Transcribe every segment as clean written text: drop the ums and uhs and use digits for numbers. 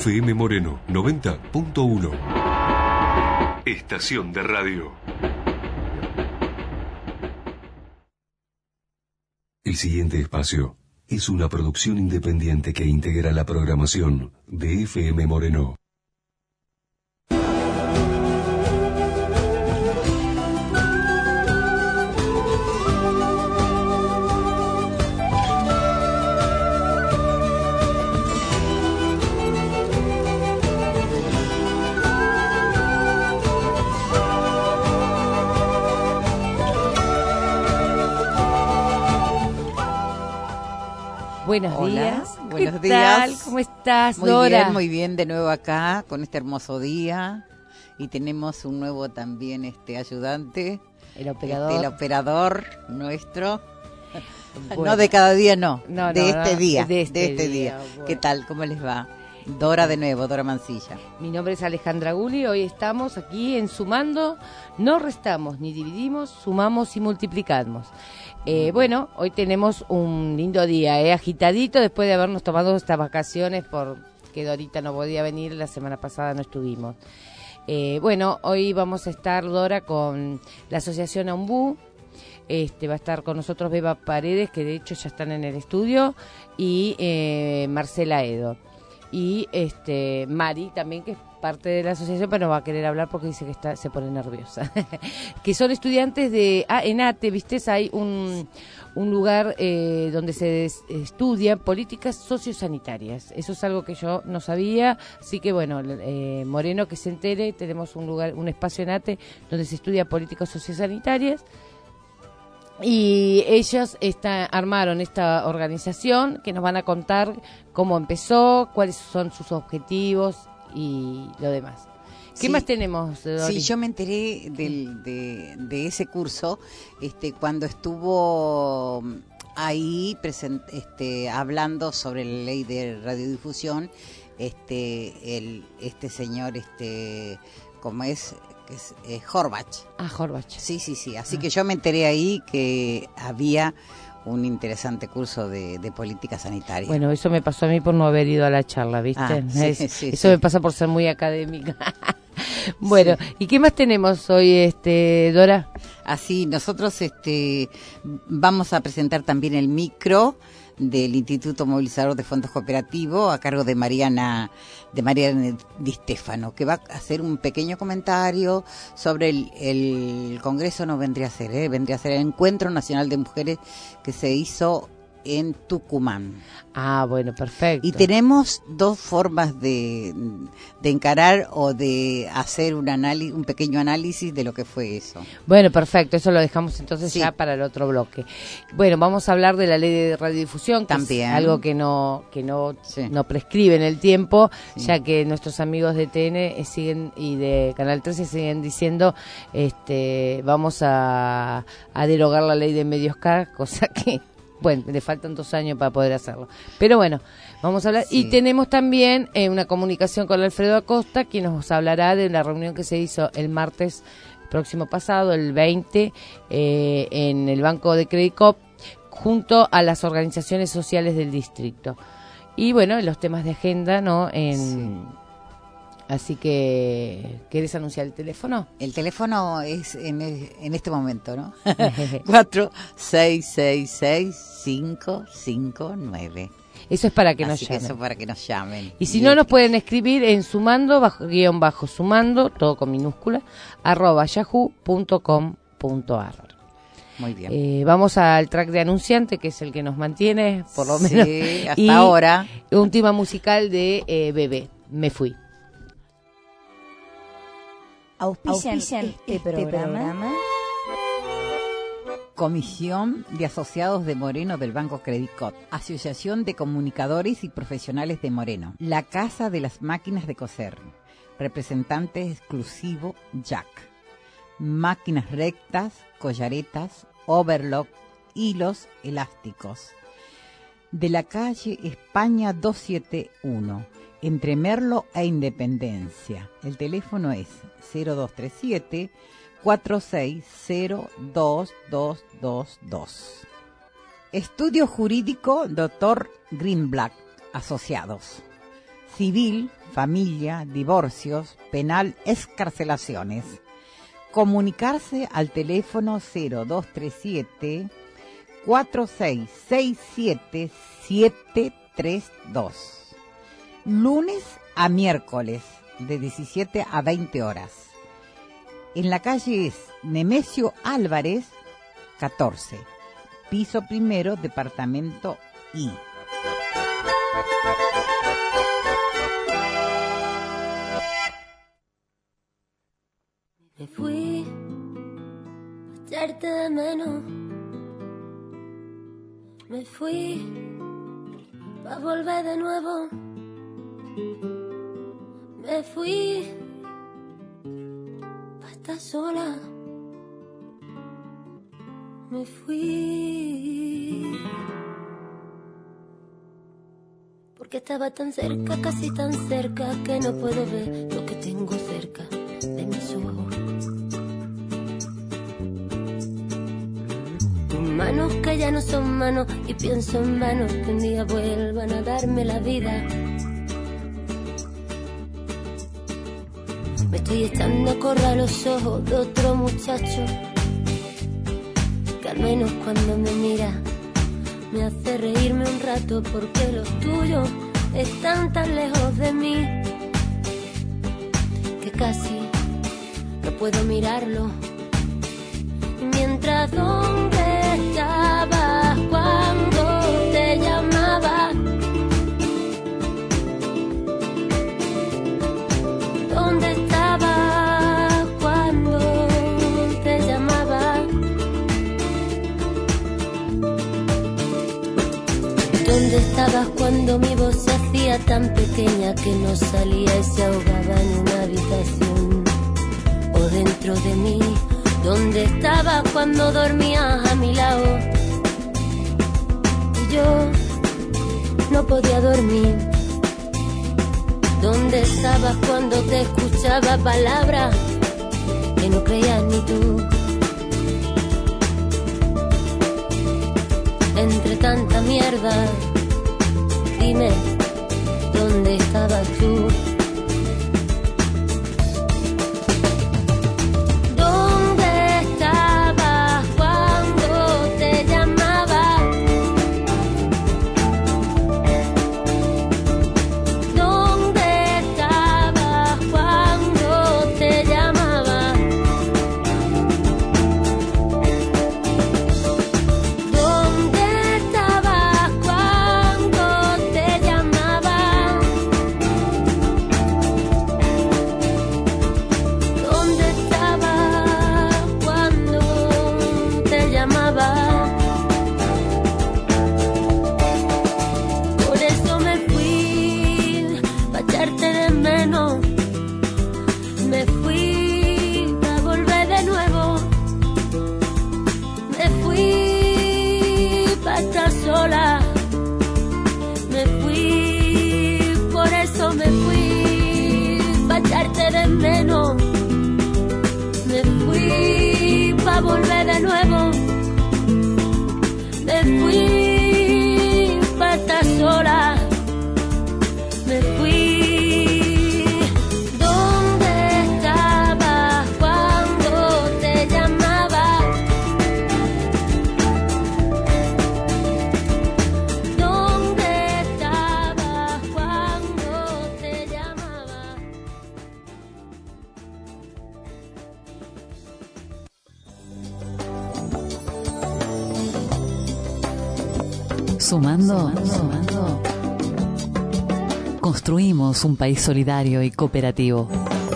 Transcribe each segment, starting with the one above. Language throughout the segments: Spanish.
FM Moreno 90.1. Estación de radio. El siguiente espacio es una producción independiente que integra la programación de FM Moreno. Buenos días. Buenos ¿Qué días. tal? ¿Cómo estás, Dora? Muy bien, de nuevo acá con este hermoso día. Y tenemos un nuevo también ayudante. El operador. El operador nuestro. Bueno. No de cada día, no. No, de no, este no, día. de este día. Bueno. Bueno. ¿Qué tal? ¿Cómo les va? Dora de nuevo, Dora Mancilla. Mi nombre es Alejandra Gulli. Hoy estamos aquí en Sumando. No restamos ni dividimos, sumamos y multiplicamos. Bueno, hoy tenemos un lindo día, agitadito después de habernos tomado estas vacaciones porque Dorita no podía venir, la semana pasada no estuvimos. Bueno, hoy vamos a estar, Dora, con la Asociación Ombú. Va a estar con nosotros Beba Paredes, que de hecho ya están en el estudio, y Marcela Edo. Y Mari también, que es parte de la asociación, pero no va a querer hablar porque dice que se pone nerviosa. Que son estudiantes de... en ATE, ¿viste? Hay un lugar donde se estudia políticas sociosanitarias. Eso es algo que yo no sabía, así que bueno, Moreno que se entere, tenemos un lugar, un espacio en ATE donde se estudia políticas sociosanitarias. Y ellos armaron esta organización que nos van a contar cómo empezó, cuáles son sus objetivos y lo demás. ¿Qué más tenemos, Dori? Sí, yo me enteré de ese curso cuando estuvo ahí hablando sobre la ley de radiodifusión este señor, ¿cómo es? Horbach. Horbach. Sí. Así que yo me enteré ahí que había un interesante curso de política sanitaria. Bueno, eso me pasó a mí por no haber ido a la charla, ¿viste? Eso me pasa por ser muy académica. Bueno, sí. ¿Y qué más tenemos hoy, Dora? Así, nosotros vamos a presentar también el micro del Instituto Movilizador de Fondos Cooperativos a cargo de Mariana Di Stefano, que va a hacer un pequeño comentario sobre el Congreso. No vendría a ser, vendría a ser el Encuentro Nacional de Mujeres que se hizo en Tucumán. Bueno, perfecto. Y tenemos dos formas de encarar o de hacer un pequeño análisis de lo que fue eso. Bueno, perfecto, eso lo dejamos entonces ya para el otro bloque. Bueno, vamos a hablar de la ley de radiodifusión, que también es algo que no prescribe en el tiempo, ya que nuestros amigos de TN siguen y de Canal 13 siguen diciendo vamos a derogar la ley de medios K, cosa que bueno, le faltan 2 años para poder hacerlo. Pero bueno, vamos a hablar. Sí. Y tenemos también una comunicación con Alfredo Acosta, quien nos hablará de la reunión que se hizo el martes próximo pasado, el 20, en el Banco de Credit Coop, junto a las organizaciones sociales del distrito. Y bueno, los temas de agenda, ¿no? Así que, ¿querés anunciar el teléfono? El teléfono es en este momento, ¿no? 4666-559. Eso es para que nos llamen. Eso es para que nos llamen. Y si no, nos pueden escribir en sumando, todo con minúscula, @yahoo.com.ar. Muy bien. Vamos al track de anunciante, que es el que nos mantiene, por lo menos. Sí, hasta ahora. Un tema musical de Bebé, Me Fui. Auspician este programa. Comisión de Asociados de Moreno del Banco Credit Coop, Asociación de Comunicadores y Profesionales de Moreno, La Casa de las Máquinas de Coser, representante exclusivo Jack, máquinas rectas, collaretas, overlock, hilos elásticos, de la calle España 271, entre Merlo e Independencia. El teléfono es 0237 46022222. Estudio Jurídico Dr. Greenblatt Asociados. Civil, familia, divorcios, penal, excarcelaciones. Comunicarse al teléfono 0237 4667 732. Lunes a miércoles, de 17 a 20 horas. En la calle Nemesio Álvarez, 14, piso primero, departamento I. Me fui a echarte de menos. Me fui pa' volver de nuevo. Me fui pa' estar sola. Me fui porque estaba tan cerca, casi tan cerca, que no puedo ver lo que tengo cerca de mis ojos. Tus manos que ya no son manos, y pienso en vano que un día vuelvan a darme la vida. Me estoy echando a correr los ojos de otro muchacho que al menos cuando me mira me hace reírme un rato, porque los tuyos están tan lejos de mí que casi no puedo mirarlo. Y mientras, ¿dónde estabas cuando te llamaba? ¿Dónde estabas cuando te llamaba? ¿Dónde estabas cuando mi voz se hacía tan pequeña que no salía y se ahogaba en una habitación o dentro de mí? ¿Dónde estabas cuando dormías a mi lado y yo no podía dormir? ¿Dónde estabas cuando te escuchaba palabras que no creías ni tú? Entre tanta mierda, dime, ¿dónde estabas tú? ¿Dónde estabas cuando te llamaba? ¿Dónde estabas cuando te llamaba? ¿Dónde estabas cuando te llamaba? ¿Dónde estabas cuando te llamaba? Por eso me fui, pa' echarte de menos. Me fui a volver de nuevo. Me fui pa' estar sola. Me fui, por eso me fui, pa' echarte de menos. Me fui pa' volver de nuevo. Me fui pa' estar sola. Me fui. ¿Dónde estabas cuando te llamaba? ¿Dónde estabas cuando te llamaba? Sumando. Construimos un país solidario y cooperativo.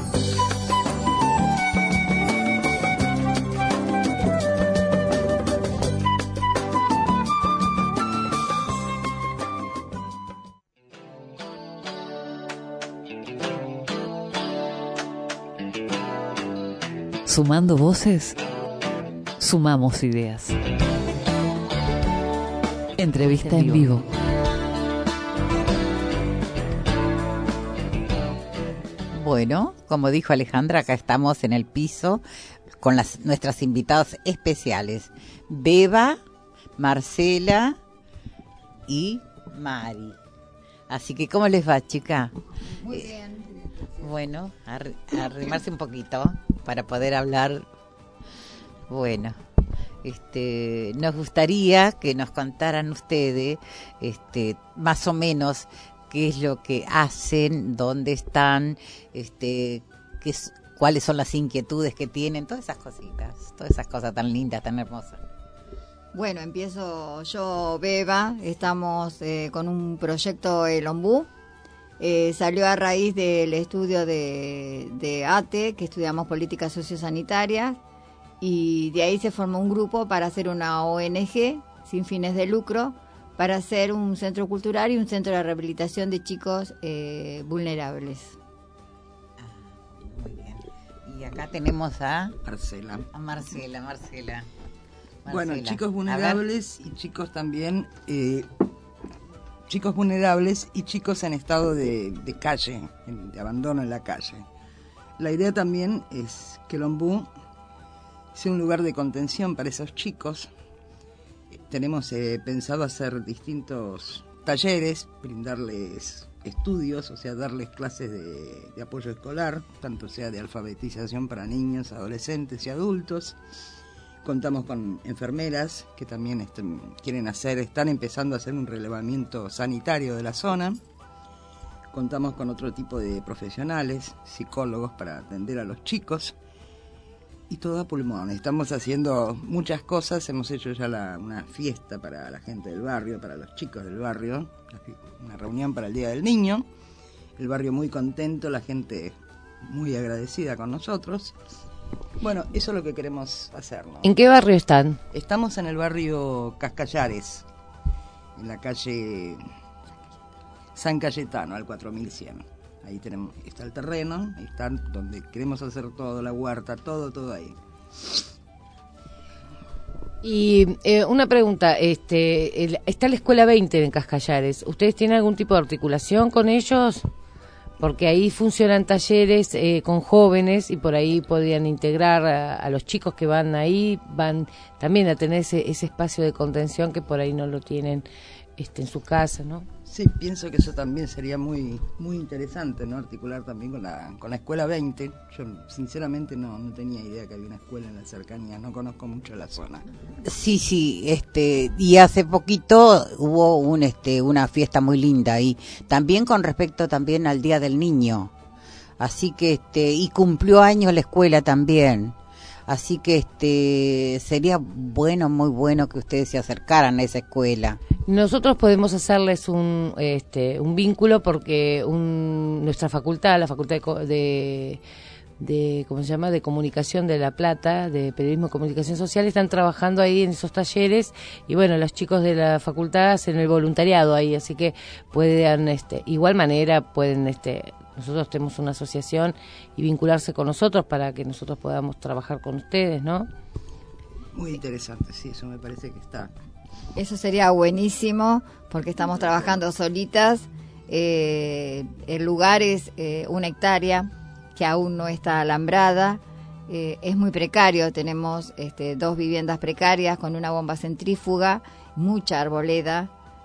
Sumando voces, sumamos ideas. Entrevista en vivo. Bueno, como dijo Alejandra, acá estamos en el piso con nuestras invitadas especiales, Beba, Marcela y Mari. Así que, ¿cómo les va, chica? Muy bien. Bueno, arrimarse un poquito para poder hablar. Bueno, nos gustaría que nos contaran ustedes, más o menos, qué es lo que hacen, dónde están, cuáles son las inquietudes que tienen, todas esas cositas, todas esas cosas tan lindas, tan hermosas. Bueno, empiezo yo, Beba. Estamos con un proyecto El Ombú. Salió a raíz del estudio de ATE, que estudiamos políticas sociosanitarias, y de ahí se formó un grupo para hacer una ONG sin fines de lucro, para hacer un centro cultural y un centro de rehabilitación de chicos vulnerables. Muy bien. Y acá tenemos a Marcela. Marcela. Bueno, chicos vulnerables y chicos también, chicos vulnerables y chicos en estado de calle, de abandono en la calle. La idea también es que el Ombú sea un lugar de contención para esos chicos. Tenemos pensado hacer distintos talleres, brindarles estudios, o sea, darles clases de apoyo escolar, tanto sea de alfabetización para niños, adolescentes y adultos. Contamos con enfermeras que también están empezando a hacer un relevamiento sanitario de la zona. Contamos con otro tipo de profesionales, psicólogos para atender a los chicos. Y todo a pulmón. Estamos haciendo muchas cosas. Hemos hecho ya una fiesta para la gente del barrio, para los chicos del barrio. Una reunión para el Día del Niño. El barrio muy contento, la gente muy agradecida con nosotros. Bueno, eso es lo que queremos hacer, ¿no? ¿En qué barrio están? Estamos en el barrio Cascallares, en la calle San Cayetano, al 4100. Ahí está el terreno, está donde queremos hacer todo, la huerta, todo ahí. Y una pregunta, está la Escuela 20 en Cascallares. ¿Ustedes tienen algún tipo de articulación con ellos? Porque ahí funcionan talleres con jóvenes y por ahí podrían integrar a los chicos que van ahí, van también a tener ese espacio de contención que por ahí no lo tienen en su casa, ¿no? Sí, pienso que eso también sería muy interesante, ¿no? Articular también con la Escuela 20. Yo sinceramente no tenía idea que había una escuela en la cercanía, no conozco mucho la zona. Sí, y hace poquito hubo una fiesta muy linda ahí, también con respecto también al Día del Niño. Así que y cumplió años la escuela también. Así que sería muy bueno que ustedes se acercaran a esa escuela. Nosotros podemos hacerles un vínculo porque nuestra facultad, la Facultad de ¿cómo se llama?, de Comunicación de La Plata, de Periodismo y Comunicación Social, están trabajando ahí en esos talleres y bueno, los chicos de la facultad hacen el voluntariado ahí, así que pueden, igual manera pueden, nosotros tenemos una asociación y vincularse con nosotros para que nosotros podamos trabajar con ustedes, ¿no? Muy interesante, sí, eso me parece que está. Eso sería buenísimo porque estamos trabajando solitas. El lugar es 1 hectárea que aún no está alambrada. Es muy precario, tenemos 2 viviendas precarias con una bomba centrífuga, mucha arboleda.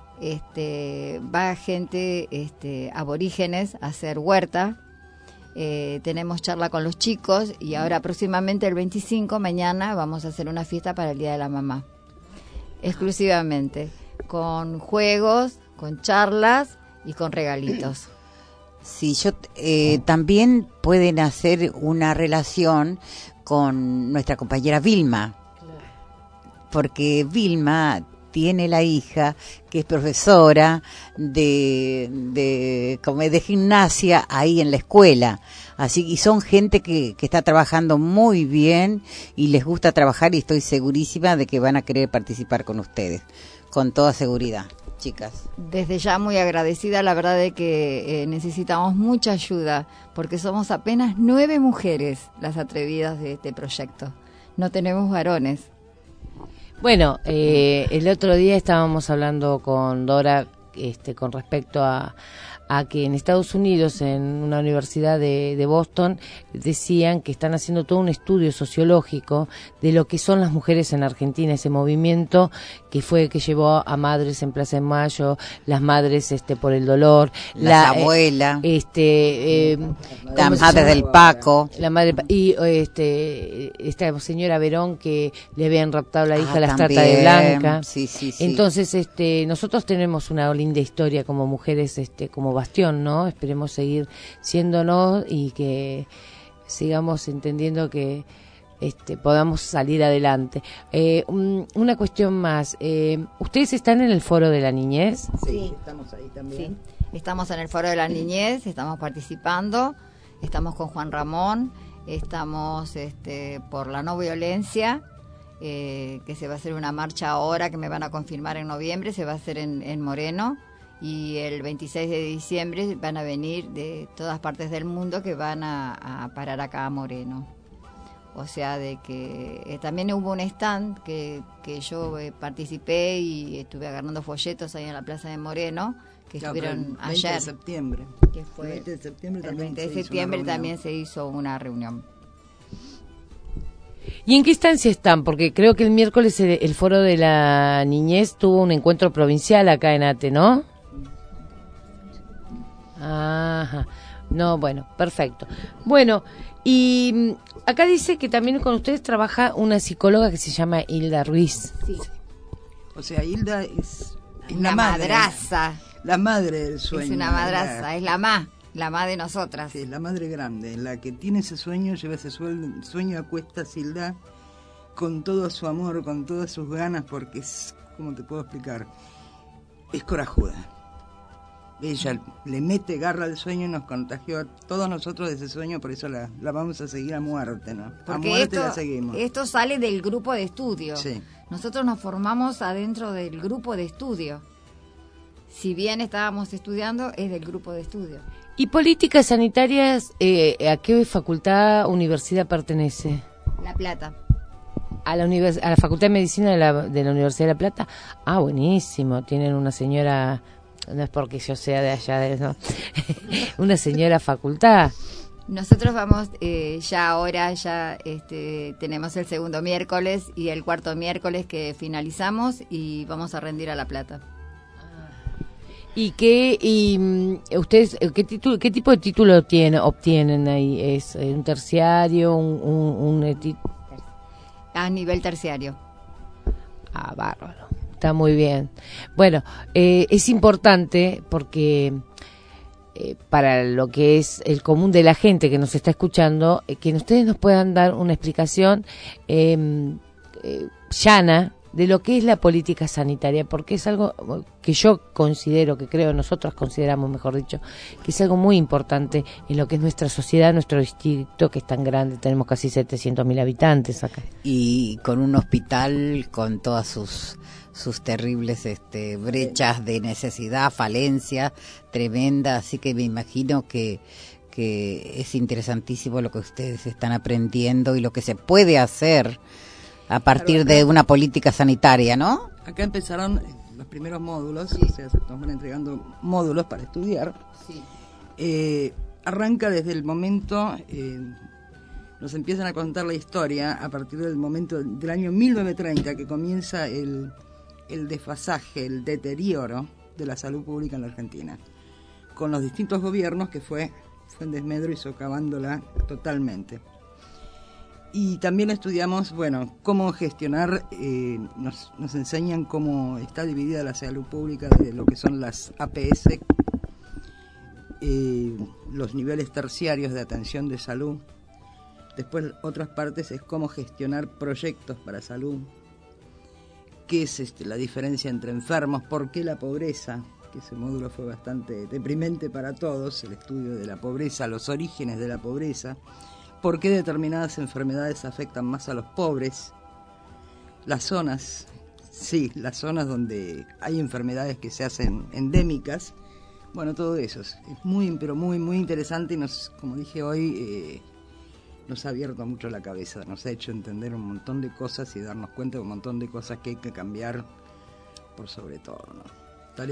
Va gente aborígenes a hacer huerta. Tenemos charla con los chicos y ahora próximamente el 25, mañana, vamos a hacer una fiesta para el Día de la Mamá. Exclusivamente, con juegos, con charlas y con regalitos. Sí, también pueden hacer una relación con nuestra compañera Vilma, porque Vilma tiene la hija que es profesora de gimnasia ahí en la escuela. Y son gente que está trabajando muy bien y les gusta trabajar y estoy segurísima de que van a querer participar con ustedes, con toda seguridad, chicas. Desde ya muy agradecida, la verdad de que necesitamos mucha ayuda porque somos apenas 9 mujeres las atrevidas de este proyecto. No tenemos varones. Bueno, el otro día estábamos hablando con Dora con respecto a a que en Estados Unidos, en una universidad de Boston, decían que están haciendo todo un estudio sociológico de lo que son las mujeres en Argentina, ese movimiento que llevó a madres en Plaza de Mayo, las madres por el dolor, las abuelas, la madre del Paco, la madre y esta señora Verón que le habían raptado la hija a las trata de Blanca. Sí. Entonces nosotros tenemos una linda historia como mujeres, como bastión, ¿no? Esperemos seguir siéndonos y que sigamos entendiendo que podamos salir adelante. Una cuestión más. ¿Ustedes están en el Foro de la Niñez? Sí, estamos ahí también. Sí. Estamos en el Foro de la Niñez, estamos participando, estamos con Juan Ramón, estamos por la no violencia, que se va a hacer una marcha ahora, que me van a confirmar en noviembre, se va a hacer en Moreno, y el 26 de diciembre van a venir de todas partes del mundo que van a parar acá a Moreno. O sea, de que también hubo un stand que yo participé y estuve agarrando folletos ahí en la Plaza de Moreno, que estuvieron el 20 ayer. de septiembre. Que fue El 20 de septiembre el también 20 de septiembre también se hizo una reunión. ¿Y en qué instancia están? Porque creo que el miércoles el Foro de la Niñez tuvo un encuentro provincial acá en Ate, ¿no? Ajá. No, bueno, perfecto. Bueno, y acá dice que también con ustedes trabaja una psicóloga que se llama Hilda Ruiz. Sí. O sea, Hilda es una madraza. La madre del sueño. Es una madraza, es la más de nosotras. Sí, la madre grande, la que tiene ese sueño, lleva ese sueño a cuestas, Hilda, con todo su amor, con todas sus ganas, porque es, ¿cómo te puedo explicar? Es corajuda. Ella le mete garra al sueño y nos contagió a todos nosotros de ese sueño, por eso la vamos a seguir a muerte, ¿no? Porque a muerte la seguimos. Esto sale del grupo de estudio. Sí. Nosotros nos formamos adentro del grupo de estudio. Si bien estábamos estudiando, es del grupo de estudio. ¿Y políticas sanitarias, a qué facultad, universidad pertenece? La Plata. ¿A la Facultad de Medicina de la Universidad de La Plata? Ah, buenísimo. Tienen una señora, no es porque yo sea de allá, no. Una señora facultad. Nosotros vamos, tenemos el segundo miércoles y el cuarto miércoles que finalizamos y vamos a rendir a La Plata. Ustedes qué tipo de título obtienen ahí? ¿Es un terciario, a nivel terciario? Ah, bárbaro, está muy bien. Bueno, es importante porque para lo que es el común de la gente que nos está escuchando, que ustedes nos puedan dar una explicación llana de lo que es la política sanitaria, porque es algo que yo considero, que creo, nosotros consideramos, mejor dicho, que es algo muy importante en lo que es nuestra sociedad, nuestro distrito, que es tan grande, tenemos casi 700.000 habitantes acá. Y con un hospital con todas sus terribles brechas de necesidad, falencia tremenda, así que me imagino que es interesantísimo lo que ustedes están aprendiendo y lo que se puede hacer a partir de una política sanitaria, ¿no? Acá empezaron los primeros módulos, o sea, se nos van entregando módulos para estudiar. Sí. Arranca desde el momento, nos empiezan a contar la historia a partir del momento del año 1930, que comienza el desfasaje, el deterioro de la salud pública en la Argentina, con los distintos gobiernos que fue en desmedro y socavándola totalmente. Y también estudiamos, cómo gestionar, nos enseñan cómo está dividida la salud pública de lo que son las APS, los niveles terciarios de atención de salud. Después, otras partes es cómo gestionar proyectos para salud, qué es la diferencia entre enfermos, por qué la pobreza, que ese módulo fue bastante deprimente para todos, el estudio de la pobreza, los orígenes de la pobreza, por qué determinadas enfermedades afectan más a los pobres, las zonas donde hay enfermedades que se hacen endémicas, todo eso es muy, pero muy, muy interesante y como dije hoy, nos ha abierto mucho la cabeza, nos ha hecho entender un montón de cosas y darnos cuenta de un montón de cosas que hay que cambiar por sobre todo, ¿no?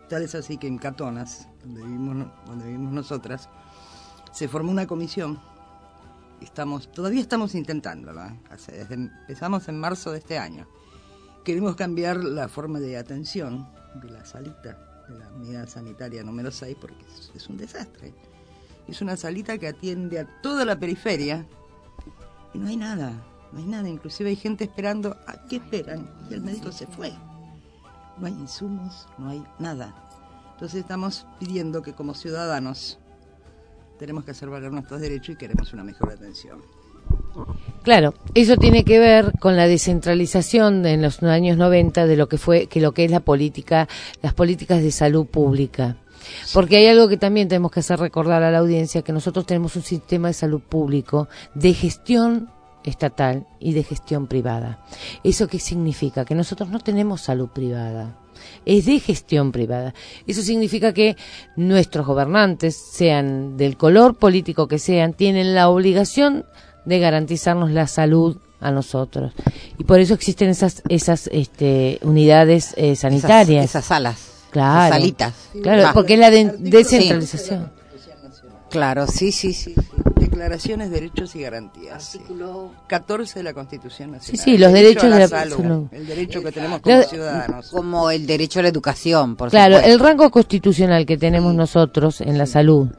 Tal es así que en Catonas, donde vivimos nosotras, se formó una comisión. Todavía estamos intentándolo, ¿eh? Empezamos en marzo de este año. Queremos cambiar la forma de atención de la salita, de la unidad sanitaria número 6, porque es un desastre. Es una salita que atiende a toda la periferia y no hay nada, inclusive hay gente esperando. ¿A qué esperan? Y el médico se fue. No hay insumos, no hay nada. Entonces estamos pidiendo que como ciudadanos tenemos que hacer valer nuestros derechos y queremos una mejor atención. Claro, eso tiene que ver con la descentralización en los años 90 de lo que es la política, las políticas de salud pública. Porque hay algo que también tenemos que hacer recordar a la audiencia, que nosotros tenemos un sistema de salud público de gestión estatal y de gestión privada. ¿Eso qué significa? Que nosotros no tenemos salud privada, es de gestión privada. Eso significa que nuestros gobernantes, sean del color político que sean, tienen la obligación de garantizarnos la salud a nosotros. Y por eso existen esas unidades sanitarias. Esas salas. Claro. Esas salitas. Claro, porque es la descentralización. Claro, sí. Declaraciones, derechos y garantías. Artículo 14 de la Constitución Nacional. Sí, los derechos de de la salud. El derecho que tenemos como ciudadanos. Como el derecho a la educación, por claro, supuesto. el rango constitucional que tenemos nosotros en la salud,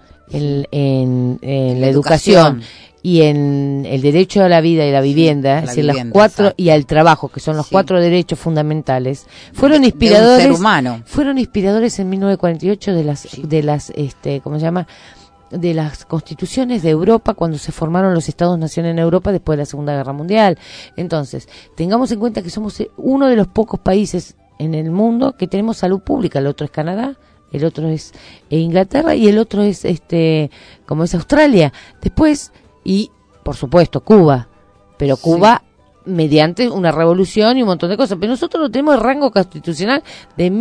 en la educación y en el derecho a la vida y la vivienda, es decir, los cuatro, exacto, y al trabajo, que son los cuatro derechos fundamentales, fueron inspiradores de un ser humano. Fueron inspiradores en 1948 de las ¿cómo se llama? De las constituciones de Europa, cuando se formaron los Estados-nación en Europa después de la Segunda Guerra Mundial. Entonces, tengamos en cuenta que somos uno de los pocos países en el mundo que tenemos salud pública. El otro es Canadá, el otro es Inglaterra y el otro es como es Australia. Después, y por supuesto Cuba, pero Cuba mediante una revolución y un montón de cosas. Pero nosotros no tenemos el rango constitucional de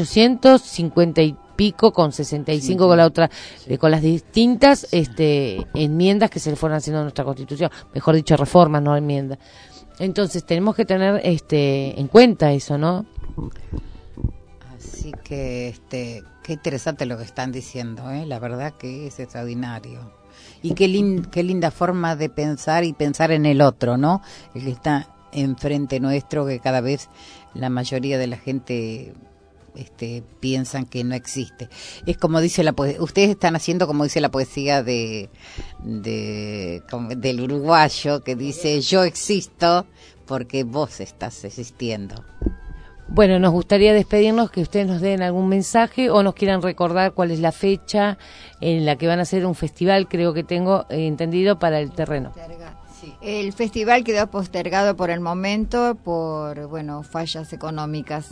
1850 y pico, con 65 con la otra, con las distintas enmiendas que se le fueron haciendo a nuestra Constitución, mejor dicho, reformas, no enmiendas. Entonces tenemos que tener en cuenta eso, ¿no? Así que qué interesante lo que están diciendo, la verdad que es extraordinario. Y qué linda forma de pensar y pensar en el otro, ¿no? El que está enfrente nuestro, que cada vez la mayoría de la gente piensan que no existe. Es como dice la poesía, ustedes están haciendo como dice la poesía del uruguayo, que dice: yo existo porque vos estás existiendo. Bueno, nos gustaría despedirnos, que ustedes nos den algún mensaje o nos quieran recordar cuál es la fecha en la que van a hacer un festival, creo que tengo entendido, para el terreno. Sí. El festival quedó postergado por el momento por, fallas económicas.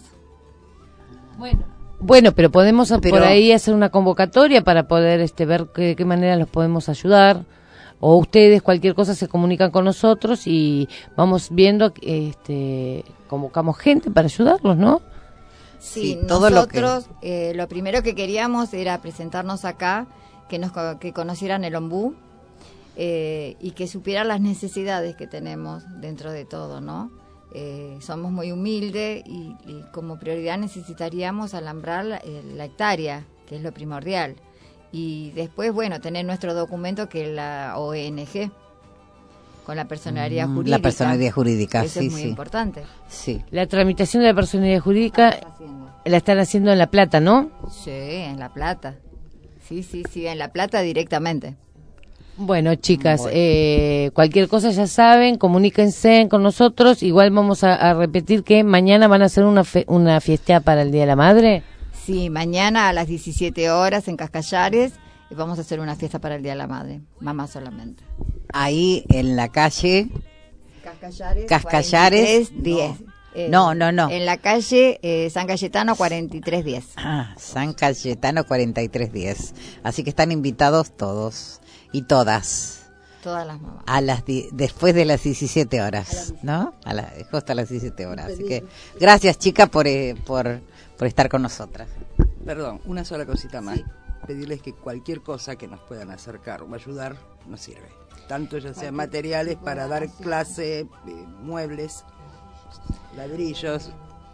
Bueno, pero podemos por ahí hacer una convocatoria para poder ver de qué manera los podemos ayudar. O ustedes, cualquier cosa, se comunican con nosotros y vamos viendo, convocamos gente para ayudarlos, ¿no? Sí, nosotros lo primero que queríamos era presentarnos acá, que conocieran el ombú y que supieran las necesidades que tenemos dentro de todo, ¿no? Somos muy humildes y como prioridad necesitaríamos alambrar la hectárea, que es lo primordial. Y después, tener nuestro documento, que es la ONG, con la personalidad jurídica. La personalidad jurídica, eso es muy importante. Sí. La tramitación de la personalidad jurídica la están haciendo en La Plata, ¿no? Sí, en La Plata. Sí, en La Plata directamente. Bueno, chicas, cualquier cosa ya saben, comuníquense con nosotros. Igual vamos a repetir que mañana van a hacer una fiesta para el Día de la Madre. Sí, mañana a las 17 horas en Cascallares vamos a hacer una fiesta para el Día de la Madre, mamá solamente. Ahí en la calle Cascallares 10. No. En la calle San Cayetano 4310. San Cayetano 4310. Así que están invitados todos y todas. Todas las mamás. Después de las 17 horas, ¿no? Justo a las 17 horas. Así que gracias, chicas, por estar con nosotras. Perdón, una sola cosita más. Sí. Pedirles que cualquier cosa que nos puedan acercar o ayudar nos sirve. Tanto ya sean materiales para dar clase, muebles, ladrillos,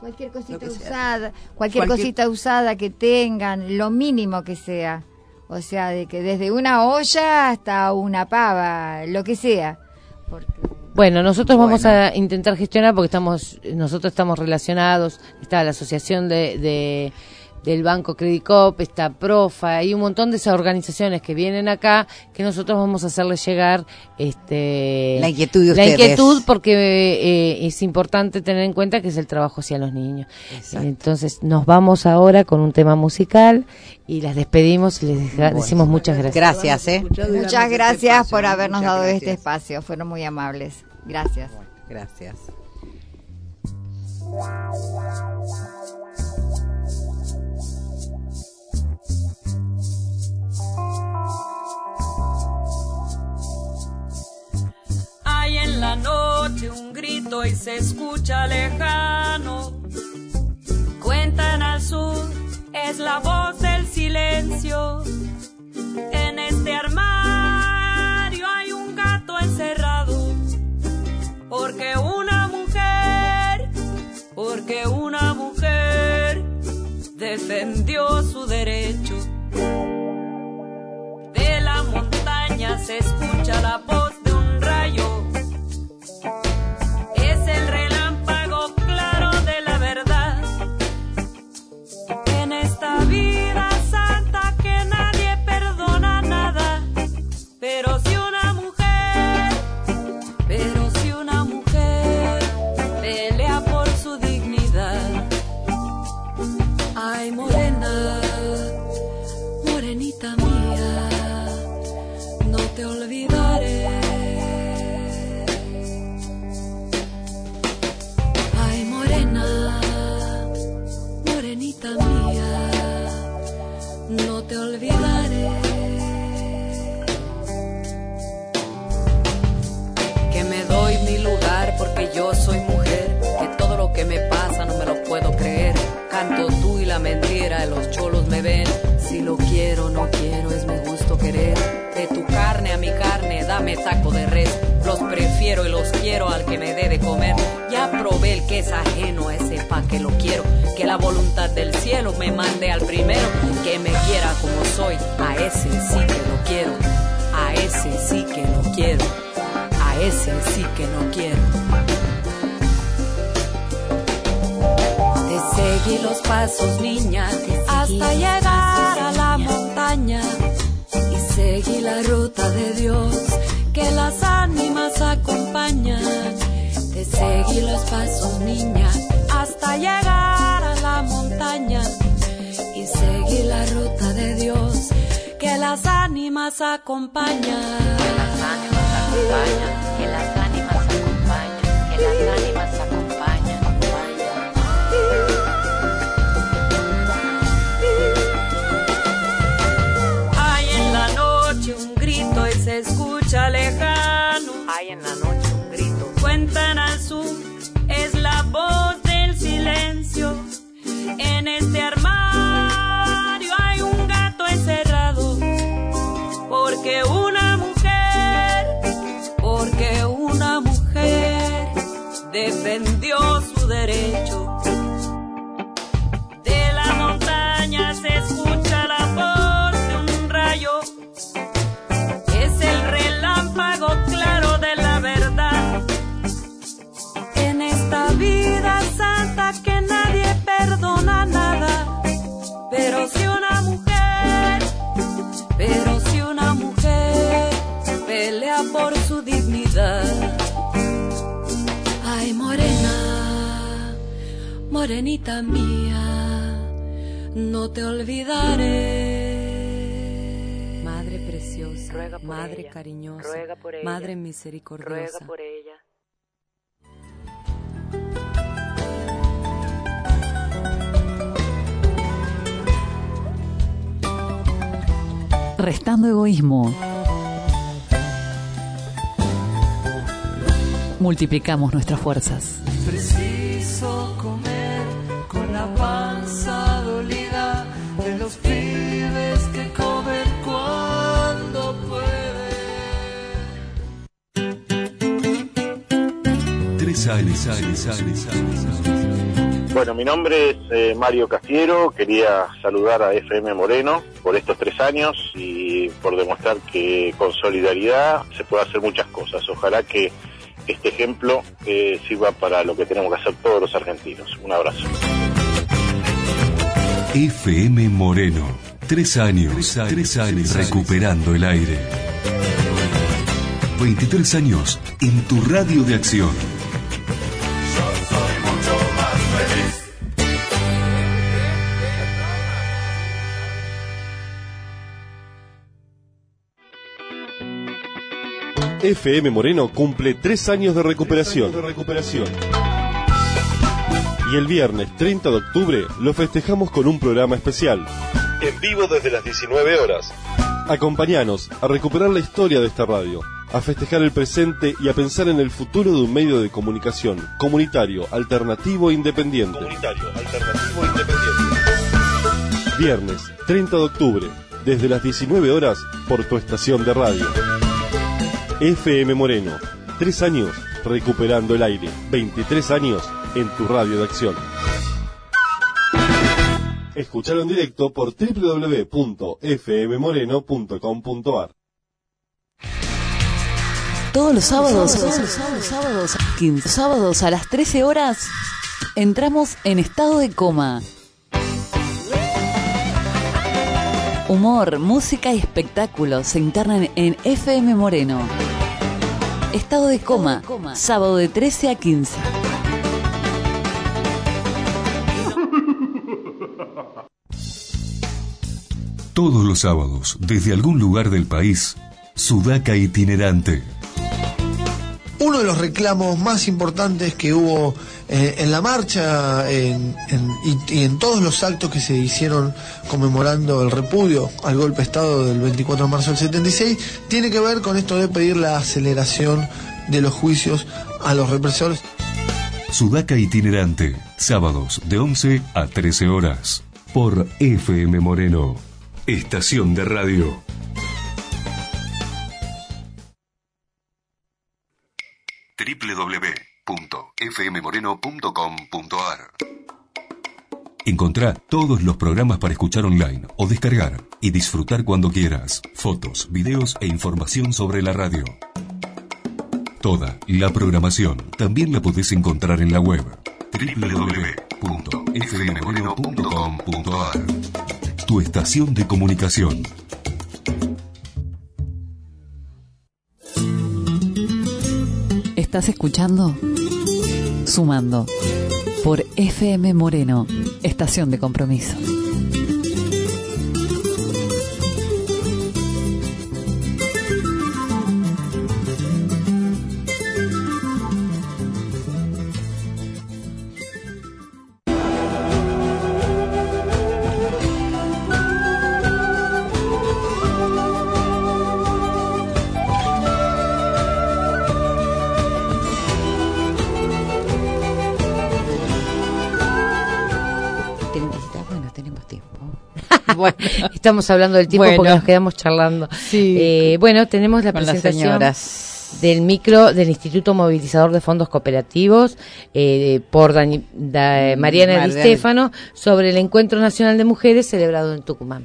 Cualquier cosita usada, cualquier cosita usada que tengan, lo mínimo que sea. O sea, de que desde una olla hasta una pava, lo que sea. Bueno, nosotros vamos a intentar gestionar porque nosotros estamos relacionados, está la asociación del Banco Credicop, está Profa, hay un montón de esas organizaciones que vienen acá que nosotros vamos a hacerles llegar la inquietud de ustedes. La inquietud porque es importante tener en cuenta que es el trabajo hacia los niños. Entonces nos vamos ahora con un tema musical y las despedimos y les decimos muchas gracias. Gracias, Muchas gracias por habernos dado este espacio, fueron muy amables. Gracias. Gracias. Hay en la noche un grito y se escucha lejano. Cuentan al sur, es la voz del silencio. En este armario hay un gato encerrado. Porque una mujer defendió su derecho. De la montaña se escucha la voz de un rayo. Es el relámpago claro de la verdad. En esta vida santa que nadie perdona nada. Pero si una mujer pelea por su dignidad. Ay, morena, morenita mía, no te olvidaré. Ay, morena, morenita mía, no te olvidaré. Que me doy mi lugar porque yo soy mujer, que todo lo que me pasa no me lo puedo creer. Canto tú y la mentira, los cholos me ven. Si lo quiero, no quiero, es mi gusto querer. De tu carne a mi carne, dame taco de res. Los prefiero y los quiero al que me dé de comer. Ya probé el que es ajeno, a ese pa' que lo quiero. Que la voluntad del cielo me mande al primero. Que me quiera como soy, a ese sí que lo quiero. A ese sí que lo quiero. A ese sí que no quiero. Seguí los pasos, niña, hasta llegar a la montaña. Y seguí la ruta de Dios, que las ánimas acompañan. Te seguí los pasos, niña, hasta llegar a la montaña. Y seguí la ruta de Dios, que las ánimas acompañan. Que las ánimas acompañan, que las ánimas acompañan, que las ánimas acompañan. Se escucha lejano. Hay en la noche un grito. Cuentan al sur, es la voz del silencio. En este armario hay un gato encerrado. Porque una mujer defendió su derecho. De la montaña se escucha la voz de un rayo. Claro de la verdad. En esta vida santa que nadie perdona nada. Pero si una mujer pelea por su dignidad. Ay, morena, morenita mía, no te olvidaré. Madre preciosa, madre ella, cariñosa, madre misericordiosa. Ruega por ella. Restando egoísmo. Multiplicamos nuestras fuerzas. Preciso comer con la panza dolida de los pibes que comen cuando pueden. 3 años. Bueno, mi nombre es Mario Cafiero. Quería saludar a FM Moreno por estos 3 años y por demostrar que con solidaridad se puede hacer muchas cosas. Ojalá que este ejemplo sirva para lo que tenemos que hacer todos los argentinos. Un abrazo. FM Moreno. 3 años recuperando el aire. 23 años en tu radio de acción. FM Moreno cumple 3 años de recuperación. Y el viernes 30 de octubre lo festejamos con un programa especial. En vivo desde las 19 horas. Acompáñanos a recuperar la historia de esta radio, a festejar el presente y a pensar en el futuro de un medio de comunicación comunitario, alternativo e independiente. Viernes 30 de octubre, desde las 19 horas, por tu estación de radio. FM Moreno, 3 años recuperando el aire, 23 años en tu radio de acción. Escuchalo en directo por www.fmmoreno.com.ar. Todos los sábados, 15 sábados a las 13 horas, entramos en estado de coma. Humor, música y espectáculos se internan en FM Moreno. Estado de coma, sábado de 13 a 15. Todos los sábados, desde algún lugar del país, Sudaca Itinerante. Uno de los reclamos más importantes que hubo en la marcha y en todos los actos que se hicieron conmemorando el repudio al golpe de Estado del 24 de marzo del 76 tiene que ver con esto de pedir la aceleración de los juicios a los represores. Sudaca Itinerante, sábados de 11 a 13 horas, por FM Moreno, estación de radio. www.fmmoreno.com.ar. Encontrá todos los programas para escuchar online o descargar y disfrutar cuando quieras. Fotos, videos e información sobre la radio. Toda la programación también la podés encontrar en la web www.fmmoreno.com.ar. Tu estación de comunicación. ¿Estás escuchando? Sumando. Por FM Moreno, estación de compromiso. Bueno, estamos hablando del tiempo porque nos quedamos charlando. Sí. Bueno, tenemos la presentación del micro del Instituto Movilizador de Fondos Cooperativos por Mariana Di Stefano sobre el Encuentro Nacional de Mujeres celebrado en Tucumán.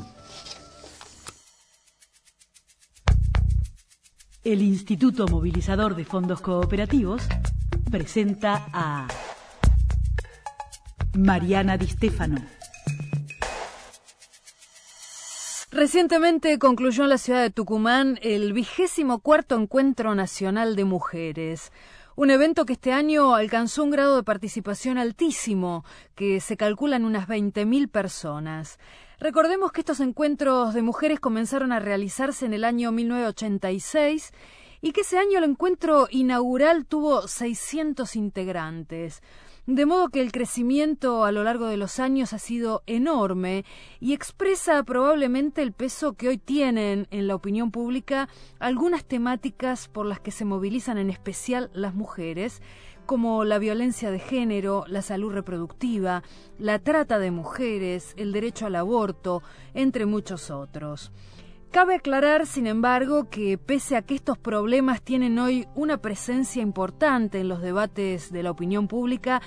El Instituto Movilizador de Fondos Cooperativos presenta a Mariana Di Stefano. Recientemente concluyó en la ciudad de Tucumán el 24º Encuentro Nacional de Mujeres, un evento que este año alcanzó un grado de participación altísimo, que se calcula en unas 20.000 personas. Recordemos que estos encuentros de mujeres comenzaron a realizarse en el año 1986 y que ese año el encuentro inaugural tuvo 600 integrantes. De modo que el crecimiento a lo largo de los años ha sido enorme y expresa probablemente el peso que hoy tienen en la opinión pública algunas temáticas por las que se movilizan en especial las mujeres, como la violencia de género, la salud reproductiva, la trata de mujeres, el derecho al aborto, entre muchos otros. Cabe aclarar, sin embargo, que pese a que estos problemas tienen hoy una presencia importante en los debates de la opinión pública,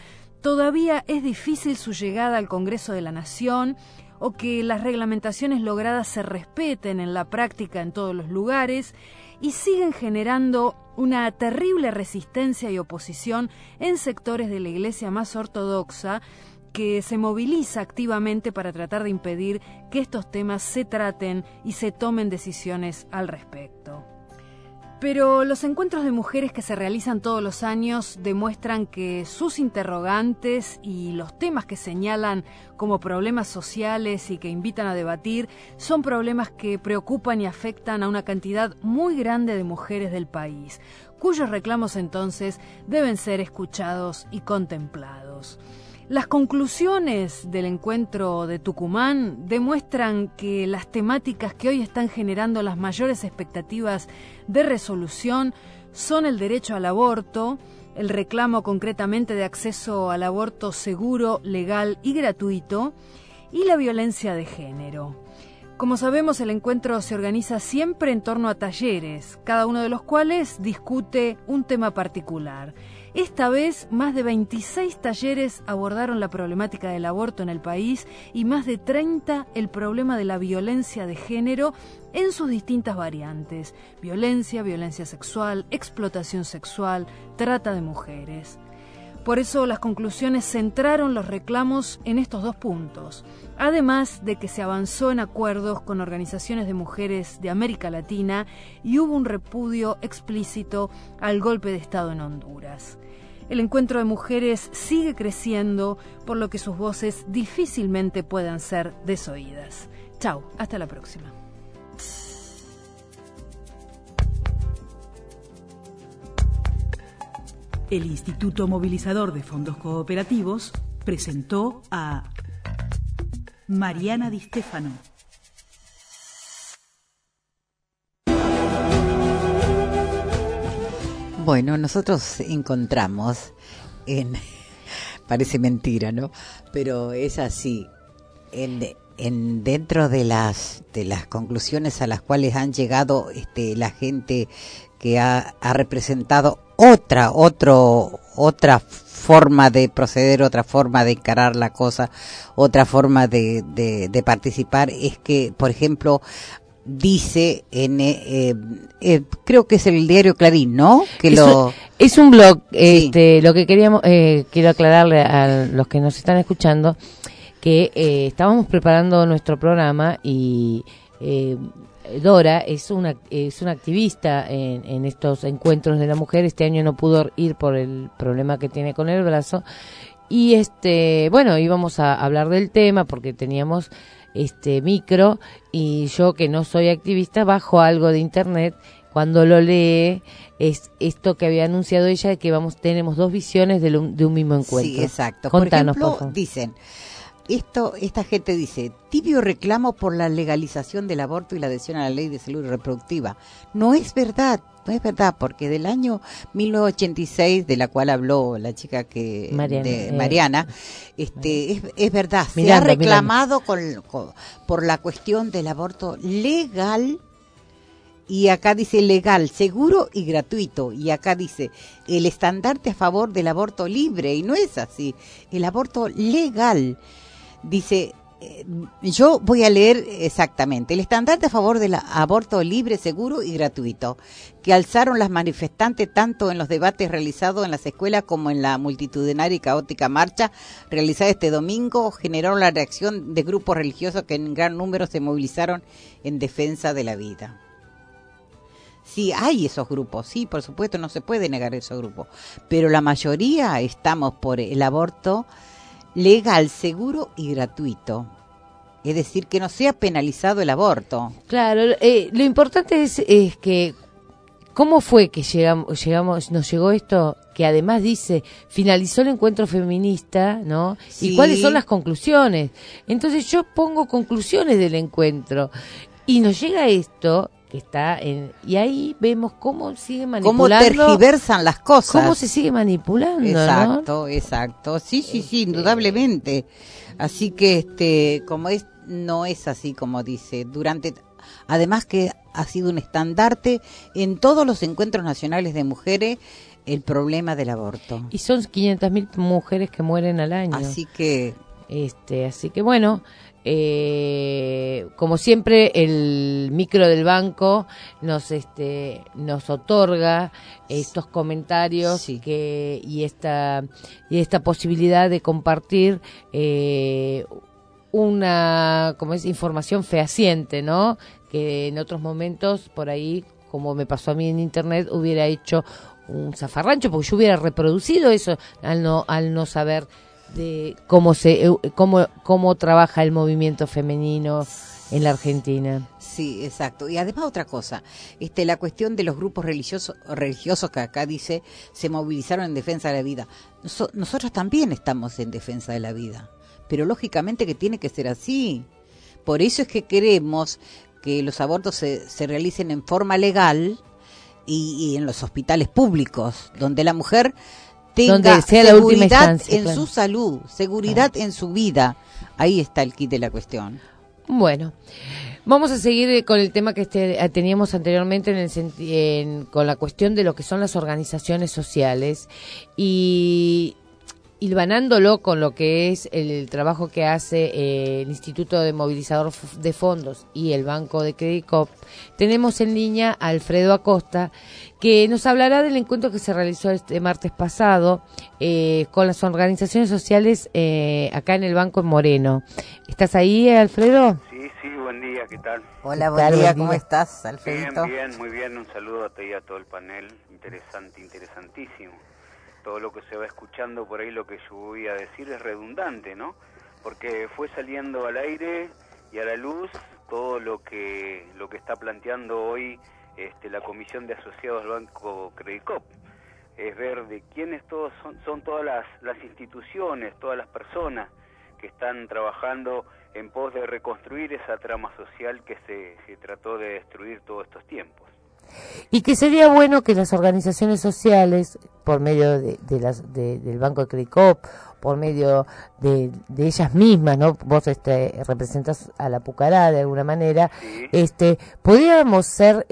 todavía es difícil su llegada al Congreso de la Nación o que las reglamentaciones logradas se respeten en la práctica en todos los lugares y siguen generando una terrible resistencia y oposición en sectores de la Iglesia más ortodoxa que se moviliza activamente para tratar de impedir que estos temas se traten y se tomen decisiones al respecto. Pero los encuentros de mujeres que se realizan todos los años demuestran que sus interrogantes y los temas que señalan como problemas sociales y que invitan a debatir son problemas que preocupan y afectan a una cantidad muy grande de mujeres del país, cuyos reclamos entonces deben ser escuchados y contemplados. Las conclusiones del encuentro de Tucumán demuestran que las temáticas que hoy están generando las mayores expectativas de resolución son el derecho al aborto, el reclamo concretamente de acceso al aborto seguro, legal y gratuito, y la violencia de género. Como sabemos, el encuentro se organiza siempre en torno a talleres, cada uno de los cuales discute un tema particular. Esta vez, más de 26 talleres abordaron la problemática del aborto en el país y más de 30 el problema de la violencia de género en sus distintas variantes: violencia, violencia sexual, explotación sexual, trata de mujeres. Por eso las conclusiones centraron los reclamos en estos dos puntos, además de que se avanzó en acuerdos con organizaciones de mujeres de América Latina y hubo un repudio explícito al golpe de Estado en Honduras. El encuentro de mujeres sigue creciendo, por lo que sus voces difícilmente puedan ser desoídas. Chau, hasta la próxima. El Instituto Movilizador de Fondos Cooperativos presentó a Mariana Di Stefano. Bueno, nosotros encontramos parece mentira, ¿no? Pero es así. Dentro de las conclusiones a las cuales han llegado la gente que ha representado otra forma de proceder, otra forma de encarar la cosa, otra forma de participar, es que, por ejemplo, dice creo que es el diario Clarín, ¿no? Es un blog. Sí. Lo que quiero aclararle a los que nos están escuchando, que estábamos preparando nuestro programa y Dora es una activista en estos encuentros de la mujer. Este año no pudo ir por el problema que tiene con el brazo y íbamos a hablar del tema porque teníamos micro, y yo, que no soy activista, bajo algo de internet. Cuando lo lee, es esto que había anunciado ella, de que tenemos dos visiones de un mismo encuentro. Sí, exacto. Contanos, por ejemplo, por favor. Dicen, esta gente dice: tibio reclamo por la legalización del aborto y la adhesión a la ley de salud reproductiva. No es verdad, porque del año 1986, de la cual habló la chica Mariana, es verdad, se ha reclamado por la cuestión del aborto legal. Y acá dice legal, seguro y gratuito. Y acá dice el estandarte a favor del aborto libre. Y no es así. El aborto legal. Dice, yo voy a leer exactamente. El estandarte a favor del aborto libre, seguro y gratuito, que alzaron las manifestantes tanto en los debates realizados en las escuelas como en la multitudinaria y caótica marcha realizada este domingo, generaron la reacción de grupos religiosos que en gran número se movilizaron en defensa de la vida. Sí, hay esos grupos, sí, por supuesto, no se puede negar esos grupos, pero la mayoría estamos por el aborto legal, seguro y gratuito. Es decir, que no sea penalizado el aborto. Claro, lo importante es que cómo fue que nos llegó esto, que además dice, finalizó el encuentro feminista, ¿no? Sí. ¿Y cuáles son las conclusiones? Entonces yo pongo conclusiones del encuentro y nos llega esto que está y ahí vemos cómo sigue manipulando, cómo tergiversan las cosas, cómo se sigue manipulando. Exacto, sí, indudablemente. Así que no es así como dice. Además que ha sido un estandarte en todos los encuentros nacionales de mujeres, el problema del aborto. Y son 500.000 mujeres que mueren al año. Así que bueno, como siempre el micro del banco nos otorga estos comentarios y esta posibilidad de compartir una información fehaciente, ¿no? Que en otros momentos por ahí, como me pasó a mí en internet, hubiera hecho un zafarrancho porque yo hubiera reproducido eso al no saber de cómo trabaja el movimiento femenino en la Argentina. Sí, exacto. Y además otra cosa, la cuestión de los grupos religiosos que acá dice se movilizaron en defensa de la vida. Nosotros también estamos en defensa de la vida, pero lógicamente que tiene que ser así. Por eso es que queremos que los abortos se realicen en forma legal y en los hospitales públicos, donde la mujer tenga seguridad en su salud, seguridad en su vida. Ahí está el kit de la cuestión. Bueno, vamos a seguir con el tema que teníamos anteriormente con la cuestión de lo que son las organizaciones sociales y hilvanándolo con lo que es el trabajo que hace el Instituto de Movilizador de Fondos y el Banco de Credicop. Tenemos en línea a Alfredo Acosta, que nos hablará del encuentro que se realizó este martes pasado con las organizaciones sociales acá en el Banco en Moreno. ¿Estás ahí, Alfredo? Sí, buen día, ¿qué tal? Hola, buen día, ¿cómo estás, Alfredito? Bien, muy bien, un saludo a ti y a todo el panel, interesantísimo. Todo lo que se va escuchando por ahí, lo que yo voy a decir es redundante, ¿no? Porque fue saliendo al aire y a la luz todo lo que está planteando hoy la Comisión de Asociados del Banco Credicop. Es ver de quiénes todos son todas las instituciones, todas las personas que están trabajando en pos de reconstruir esa trama social que se trató de destruir todos estos tiempos. Y que sería bueno que las organizaciones sociales, por medio del Banco de Credicop, por medio de ellas mismas, ¿no? Vos representás a la Pucará de alguna manera, sí. Podríamos ser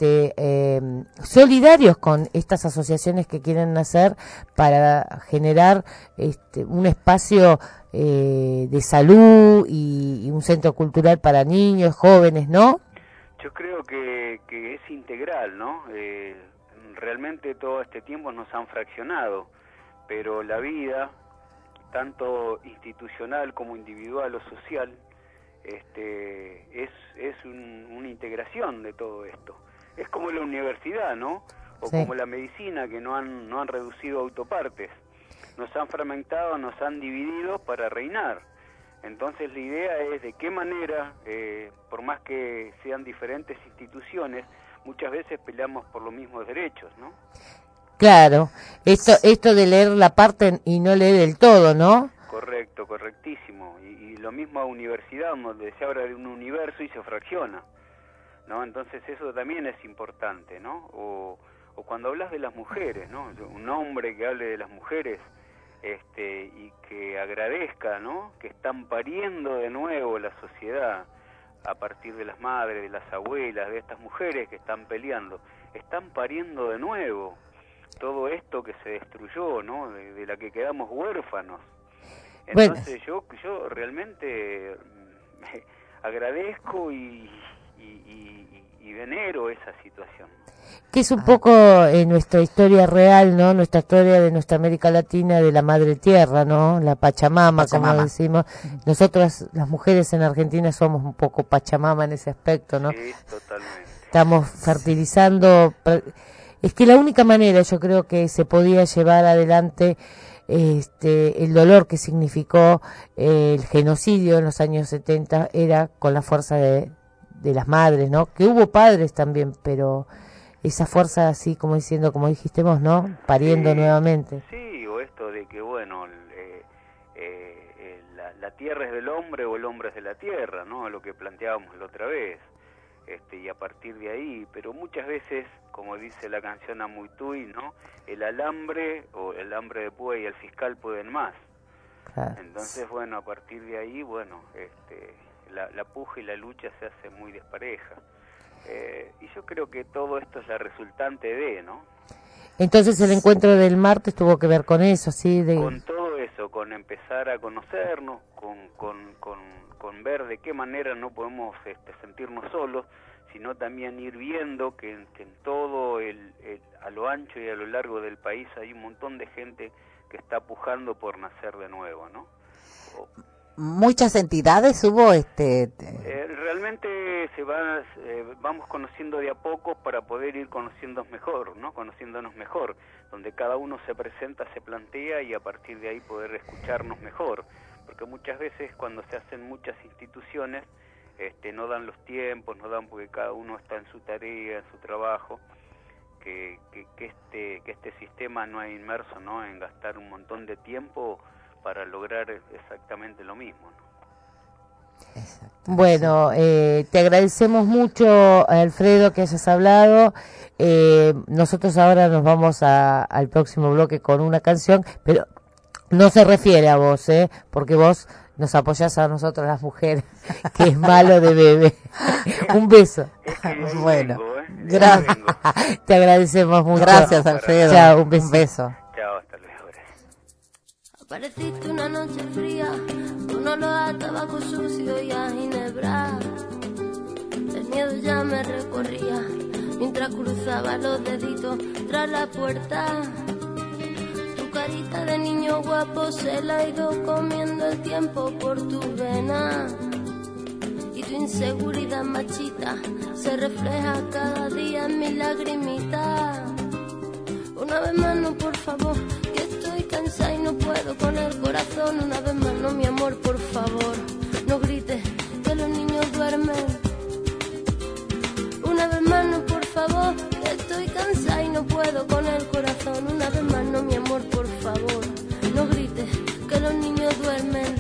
solidarios con estas asociaciones que quieren nacer para generar un espacio de salud y un centro cultural para niños, jóvenes, ¿no? Yo creo que es integral, ¿no? Realmente todo este tiempo nos han fraccionado, pero la vida, tanto institucional como individual o social, es una integración de todo esto. Es como la universidad, ¿no? O sí. Como la medicina, que no han reducido autopartes. Nos han fragmentado, nos han dividido para reinar. Entonces la idea es de qué manera, por más que sean diferentes instituciones, muchas veces peleamos por los mismos derechos, ¿no? Claro, esto de leer la parte y no leer el todo, ¿no? Correcto, correctísimo. Y lo mismo a universidad, donde se habla de un universo y se fracciona, ¿no? Entonces eso también es importante, ¿no? O cuando hablas de las mujeres, ¿no? Un hombre que hable de las mujeres, y que agradezca, ¿no? Que están pariendo de nuevo la sociedad a partir de las madres, de las abuelas, de estas mujeres que están peleando, están pariendo de nuevo todo esto que se destruyó, ¿no? De la que quedamos huérfanos. Entonces yo realmente agradezco y venero esa situación. Que es un poco nuestra historia real, ¿no? Nuestra historia de nuestra América Latina, de la Madre Tierra, ¿no? La Pachamama, como decimos. Nosotras, las mujeres en Argentina, somos un poco Pachamama en ese aspecto, ¿no? Sí, totalmente. Estamos fertilizando. Es que la única manera, yo creo, que se podía llevar adelante el dolor que significó el genocidio en los años 70 era con la fuerza de las madres, ¿no? Que hubo padres también, pero esa fuerza así como diciendo, como dijiste vos, ¿no? Pariendo nuevamente. Sí, o esto de que, bueno, la tierra es del hombre o el hombre es de la tierra, ¿no? Lo que planteábamos la otra vez. Y a partir de ahí, pero muchas veces, como dice la canción Amuituy, ¿no? El alambre o el hambre de púa y el fiscal pueden más. Claro. Entonces, bueno, a partir de ahí, bueno, la puja y la lucha se hace muy despareja. Y yo creo que todo esto es la resultante de, ¿no? Entonces el encuentro del martes tuvo que ver con eso, ¿sí? Con todo eso, con empezar a conocernos, con ver de qué manera no podemos sentirnos solos, sino también ir viendo que en todo a lo ancho y a lo largo del país hay un montón de gente que está pujando por nacer de nuevo, ¿no? Muchas entidades hubo realmente vamos conociendo de a poco para poder ir conociéndonos mejor, donde cada uno se presenta, se plantea y a partir de ahí poder escucharnos mejor, porque muchas veces cuando se hacen muchas instituciones no dan los tiempos, no dan porque cada uno está en su tarea, en su trabajo, que este sistema no es inmerso, ¿no?, en gastar un montón de tiempo para lograr exactamente lo mismo, ¿no? Bueno, te agradecemos mucho, Alfredo, que hayas hablado. Nosotros ahora nos vamos al próximo bloque con una canción, pero no se refiere a vos, porque vos nos apoyás a nosotros las mujeres, que es malo de bebé. Un beso. Bueno, gracias. Te agradecemos mucho. Gracias, Alfredo. Chao, un beso. Chao, hasta luego. Apareciste una noche fría, con olor a tabaco sucio y a ginebra. El miedo ya me recorría, mientras cruzaba los deditos tras la puerta. Tu carita de niño guapo se la ha ido comiendo el tiempo por tus venas. Y tu inseguridad machita se refleja cada día en mis lagrimitas. Una vez más no, por favor, que estoy cansada y no puedo con el corazón. Una vez más no, mi amor, por favor, no grites que los niños duermen. Una vez más no, por favor, que estoy cansada y no puedo con el corazón. Una vez más no, mi amor, por favor, no grites que los niños duermen.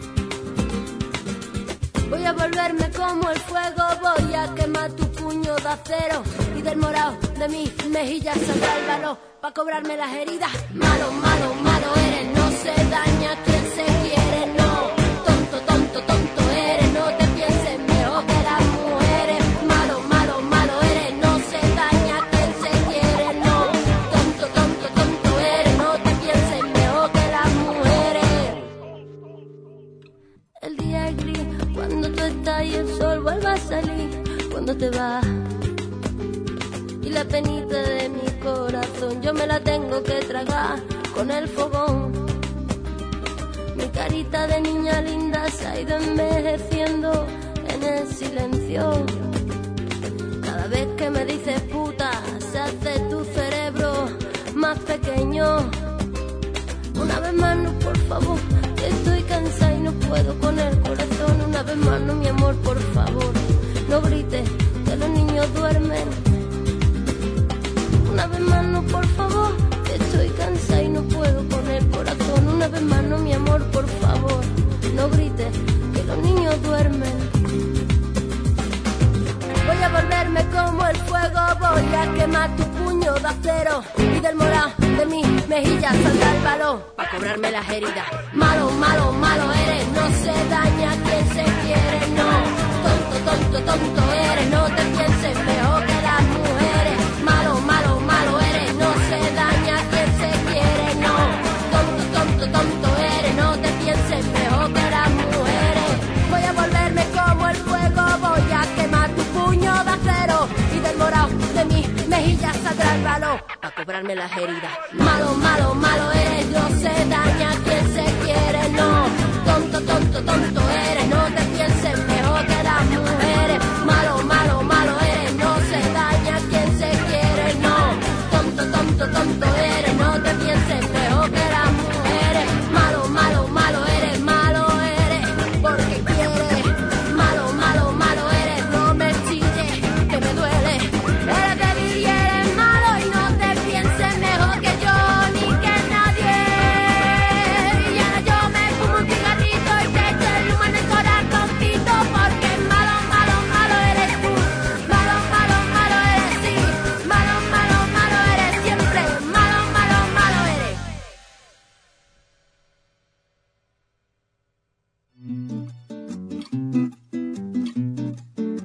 Voy a volverme como el fuego, voy a quemar tu puño de acero y del morado de mis mejillas saldrá el valor pa' cobrarme las heridas. Malo, malo, malo eres, no se daña quien se quiere, no. Tonto, tonto, tonto eres, no te pienses mejor que las mujeres. Malo, malo, malo eres, no se daña quien se quiere, no. Tonto, tonto, tonto eres, no te pienses mejor que las mujeres. El día es gris cuando tú estás y el sol vuelve a salir cuando te vas. Y la penita de mi corazón yo me la tengo que tragar con el fogón. Mi carita de niña linda se ha ido envejeciendo en el silencio. Cada vez que me dices puta se hace tu cerebro más pequeño. Una vez más no, por favor, que estoy cansada y no puedo con el corazón. Una vez más no, mi amor, por favor, no grites que los niños duermen. Una vez más no, por favor, que estoy cansada y no puedo con el corazón. Una vez más no, mi amor, por favor, no grites que los niños duermen. Voy a volverme como el fuego, voy a quemar tu puño de acero y del morado de mis mejillas saldrá el valor pa' cobrarme las heridas. Malo, malo, malo eres, no se daña quien se quiere, no. Tonto, tonto, tonto eres, no te pienses mejor que las mujeres. Malo, malo, malo eres, no se daña quien se quiere, no. Tonto, tonto, tonto eres, no te pienses mejor que las mujeres. Voy a volverme como el fuego, voy a quemar tu puño de acero y del morado de mis mejillas saldrá el valor pa' cobrarme las heridas. Malo, malo, malo eres, no se daña quien se quiere, no. Tonto, tonto, tonto eres, no te pienses mejor que las mujeres. Malo, malo, malo eres, no se daña quien se quiere, no. Tonto, tonto, tonto eres, no te pienses mejor que las mujeres. Malo, malo, malo eres, porque quieres. Malo, malo, malo eres, no me chilles, que me duele. Eres débil y eres malo y no te pienses mejor que yo ni que nadie. Y ahora yo me fumo un cigarrito y te echo el humo en el corazoncito, porque malo, malo, malo eres tú. Malo, malo, malo eres sí. Malo, malo, malo eres siempre. Malo, malo, malo eres.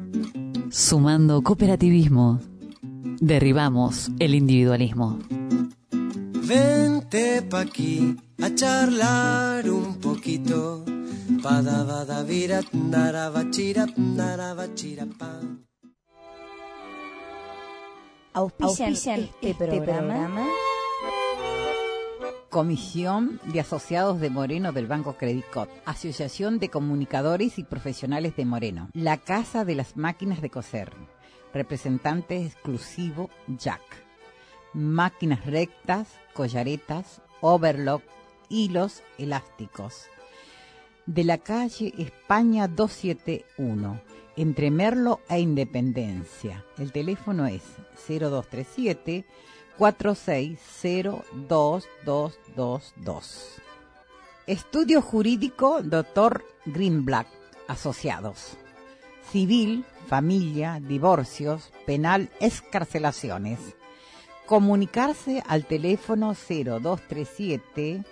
Sumando cooperativismo, derribamos el individualismo. Vente pa' aquí a charlar un poquito. Padavadavirat naravachirap naravachirapam. Auspician este programa. Comisión de Asociados de Moreno del Banco Credicot, Asociación de Comunicadores y Profesionales de Moreno, la Casa de las Máquinas de Coser, representante exclusivo Jack, máquinas rectas, collaretas, overlock, hilos elásticos, de la calle España 271, entre Merlo e Independencia. El teléfono es 0237 46022222. Estudio Jurídico Dr. Greenblatt Asociados. Civil, familia, divorcios, penal, excarcelaciones. Comunicarse al teléfono 0237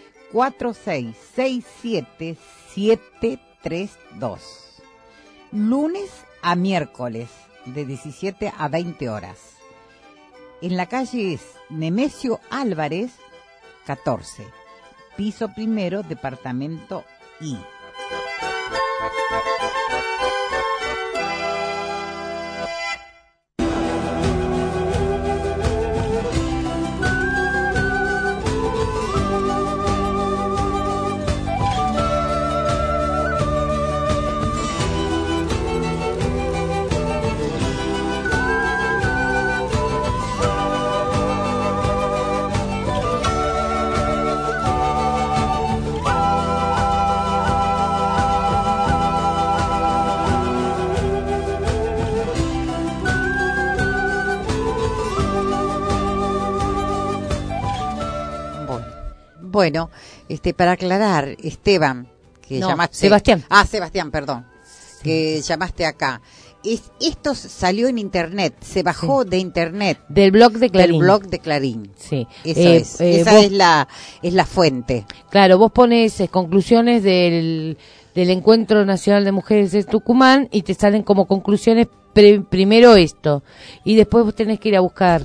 4667 732. Lunes a miércoles de 17 a 20 horas. En la calle es Nemesio Álvarez, 14, piso primero, departamento I. Bueno, para aclarar, Esteban, que llamaste... Sebastián. Sebastián, perdón, que llamaste acá. Esto salió en internet, se bajó de internet. Del blog de Clarín. Del blog de Clarín. Sí. Esa es la fuente. Claro, vos pones conclusiones del Encuentro Nacional de Mujeres de Tucumán y te salen como conclusiones primero esto. Y después vos tenés que ir a buscar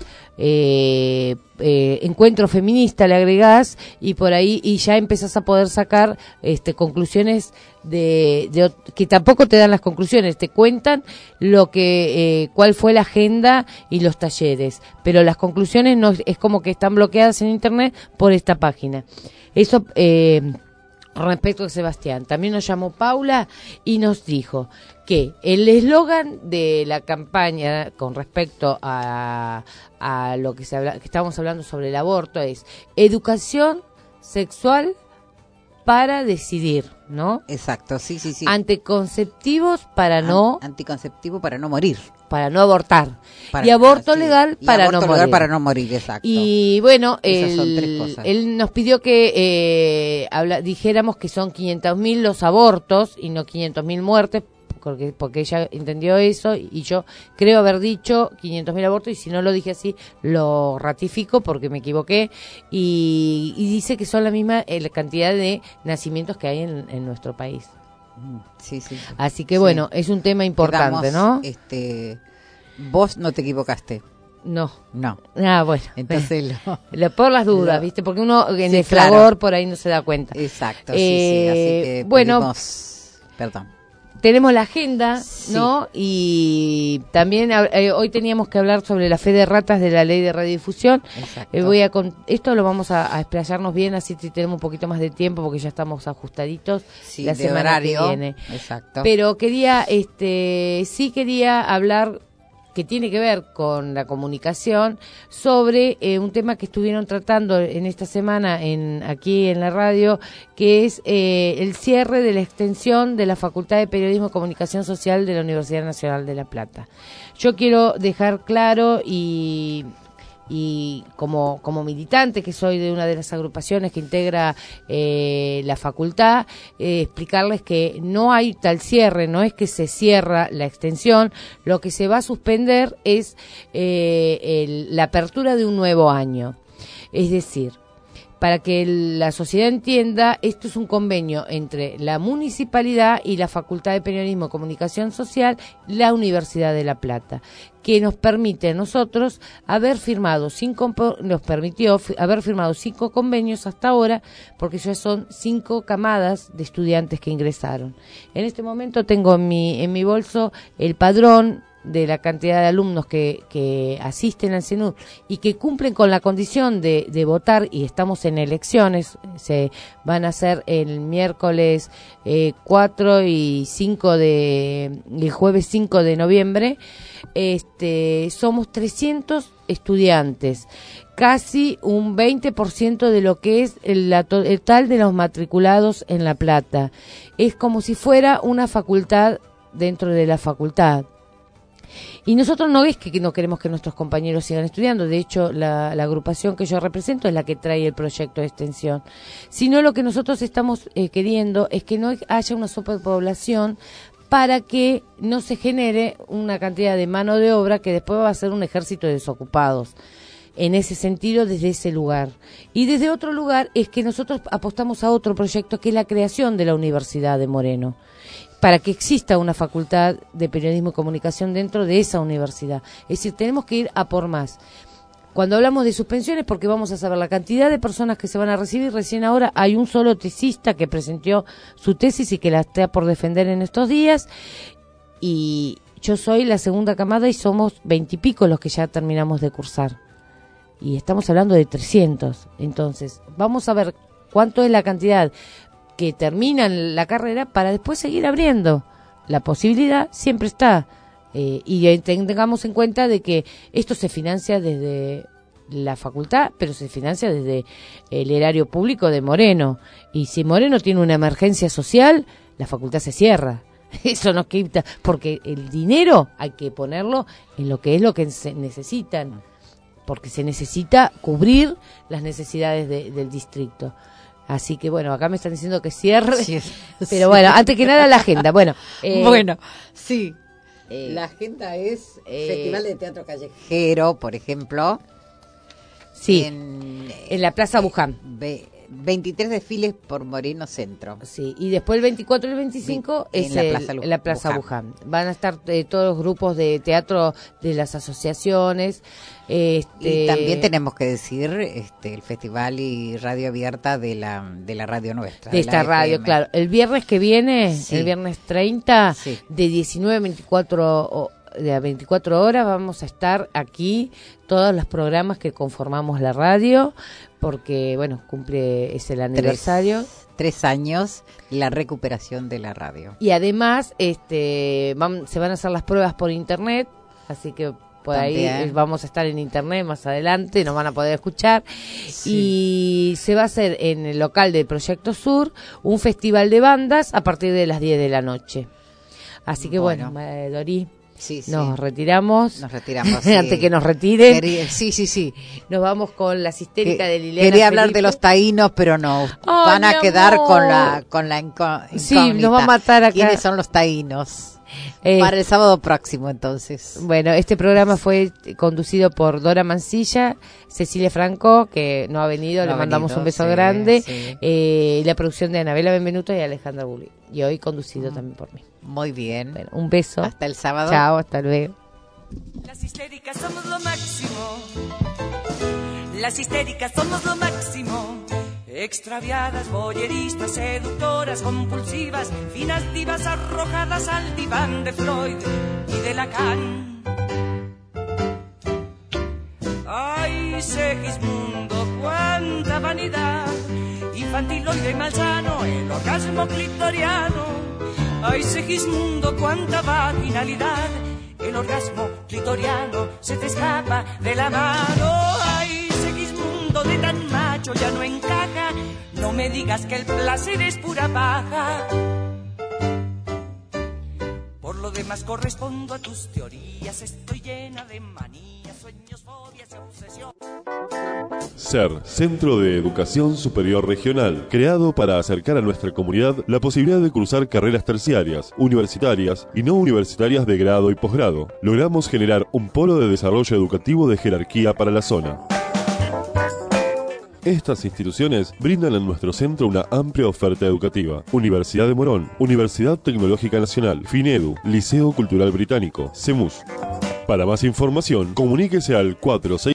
encuentro feminista, le agregás y por ahí y ya empezás a poder sacar conclusiones de que tampoco te dan las conclusiones, te cuentan lo que cuál fue la agenda y los talleres, pero las conclusiones no es como que están bloqueadas en internet por esta página. Eso respecto a Sebastián. También nos llamó Paula y nos dijo que el eslogan de la campaña con respecto a lo que que estábamos hablando sobre el aborto es educación sexual para decidir, ¿no? Exacto, sí. Anticonceptivos para anticonceptivo para no morir. Para no abortar. Y aborto legal para no morir. Para no morir, exacto. Y bueno, esas son tres cosas. Él nos pidió que dijéramos que son 500.000 los abortos y no 500.000 muertes, porque ella entendió eso y yo creo haber dicho 500.000 abortos y si no lo dije así lo ratifico porque me equivoqué y dice que son la misma cantidad de nacimientos que hay en nuestro país. Sí. Así que bueno, es un tema importante, ¿no? Vos no te equivocaste. No. Bueno. Entonces por las dudas, ¿viste? Porque uno en el fragor por ahí no se da cuenta. Exacto, sí. Así que bueno, perdón. Tenemos la agenda, ¿no? Y también hoy teníamos que hablar sobre la fe de ratas de la ley de radiodifusión. Esto lo vamos a explayarnos bien, así si tenemos un poquito más de tiempo, porque ya estamos ajustaditos la semana que viene. Exacto. Pero quería hablar, que tiene que ver con la comunicación, sobre un tema que estuvieron tratando en esta semana aquí en la radio, que es el cierre de la extensión de la Facultad de Periodismo y Comunicación Social de la Universidad Nacional de La Plata. Yo quiero dejar claro y como militante que soy de una de las agrupaciones que integra la facultad, explicarles que no hay tal cierre, no es que se cierra la extensión, lo que se va a suspender es la apertura de un nuevo año. Es decir, Para que la sociedad entienda, esto es un convenio entre la municipalidad y la Facultad de Periodismo y Comunicación Social, la Universidad de La Plata, que nos permite a nosotros nos permitió haber firmado 5 convenios hasta ahora, porque ya son 5 camadas de estudiantes que ingresaron. En este momento tengo en mi bolso el padrón de la cantidad de alumnos que asisten al CENUR y que cumplen con la condición de votar, y estamos en elecciones, se van a hacer el miércoles 4 y 5 el jueves 5 de noviembre. Somos 300 estudiantes, casi un 20% de lo que es el total de los matriculados en La Plata. Es como si fuera una facultad dentro de la facultad. Y nosotros no es que no queremos que nuestros compañeros sigan estudiando, de hecho la agrupación que yo represento es la que trae el proyecto de extensión, sino lo que nosotros estamos queriendo es que no haya una superpoblación para que no se genere una cantidad de mano de obra que después va a ser un ejército de desocupados. En ese sentido, desde ese lugar. Y desde otro lugar es que nosotros apostamos a otro proyecto que es la creación de la Universidad de Moreno, para que exista una facultad de periodismo y comunicación dentro de esa universidad. Es decir, tenemos que ir a por más. Cuando hablamos de suspensiones, porque vamos a saber la cantidad de personas que se van a recibir, recién ahora hay un solo tesista que presentó su tesis y que la está por defender en estos días, y yo soy la segunda camada y somos 20 y pico los que ya terminamos de cursar. Y estamos hablando de 300. Entonces, vamos a ver cuánto es la cantidad que terminan la carrera para después seguir abriendo. La posibilidad siempre está. Y tengamos en cuenta de que esto se financia desde la facultad, pero se financia desde el erario público de Moreno. Y si Moreno tiene una emergencia social, la facultad se cierra. Eso no quita, porque el dinero hay que ponerlo en lo que es lo que se necesitan, porque se necesita cubrir las necesidades del distrito. Así que bueno, acá me están diciendo que cierre, sí, pero sí. Bueno, antes que nada la agenda. Bueno, sí, la agenda es Festival de Teatro Callejero, por ejemplo. Sí, en la Plaza Buján. 23 desfiles por Moreno Centro. Sí, y después el 24 y el 25 es en la Plaza Buján. Van a estar todos los grupos de teatro de las asociaciones. Y también tenemos que decir el festival y radio abierta de la radio nuestra. De esta radio, claro. El viernes que viene, sí. El viernes 30, sí. De 19 a 24 horas vamos a estar aquí, todos los programas que conformamos la radio, porque, bueno, es el aniversario. 3 años, la recuperación de la radio. Y además, se van a hacer las pruebas por internet, así que por también. Ahí vamos a estar en internet más adelante, nos van a poder escuchar. Sí. Y se va a hacer en el local del Proyecto Sur un festival de bandas a partir de las 10 de la noche. Así que bueno Dorí. Sí. Nos retiramos. Sí. Antes que nos retiren. Sí. Nos vamos con las histéricas de Liliana. Quería hablar de los taínos, pero no. Van a quedar con la incógnita. Sí, nos va a matar acá. ¿Quiénes son los taínos? Para el sábado próximo, entonces. Bueno, este programa fue conducido por Dora Mancilla, Cecilia Franco, que no ha venido, le mandamos un beso grande. Sí. La producción de Anabela Benvenuto y Alejandra Bulli. Y hoy conducido también por mí. Muy bien. Bueno, un beso. Hasta el sábado. Chao, hasta luego. Las histéricas somos lo máximo. Las histéricas somos lo máximo. Extraviadas, boyeristas, seductoras, compulsivas, finas divas arrojadas al diván de Freud y de Lacan. Ay, Segismundo, cuánta vanidad, infantiloide y malsano, el orgasmo clitoriano. Ay, Segismundo, cuánta vaginalidad, el orgasmo clitoriano se te escapa de la mano. Ay, Segismundo, de tan macho ya no encaja, no me digas que el placer es pura paja. Por lo demás correspondo a tus teorías, estoy llena de manías, sueños, fobias y obsesión. SER, Centro de Educación Superior Regional, creado para acercar a nuestra comunidad la posibilidad de cursar carreras terciarias, universitarias y no universitarias de grado y posgrado. Logramos generar un polo de desarrollo educativo de jerarquía para la zona. Estas instituciones brindan en nuestro centro una amplia oferta educativa. Universidad de Morón, Universidad Tecnológica Nacional, FINEDU, Liceo Cultural Británico, CEMUS. Para más información, comuníquese al 46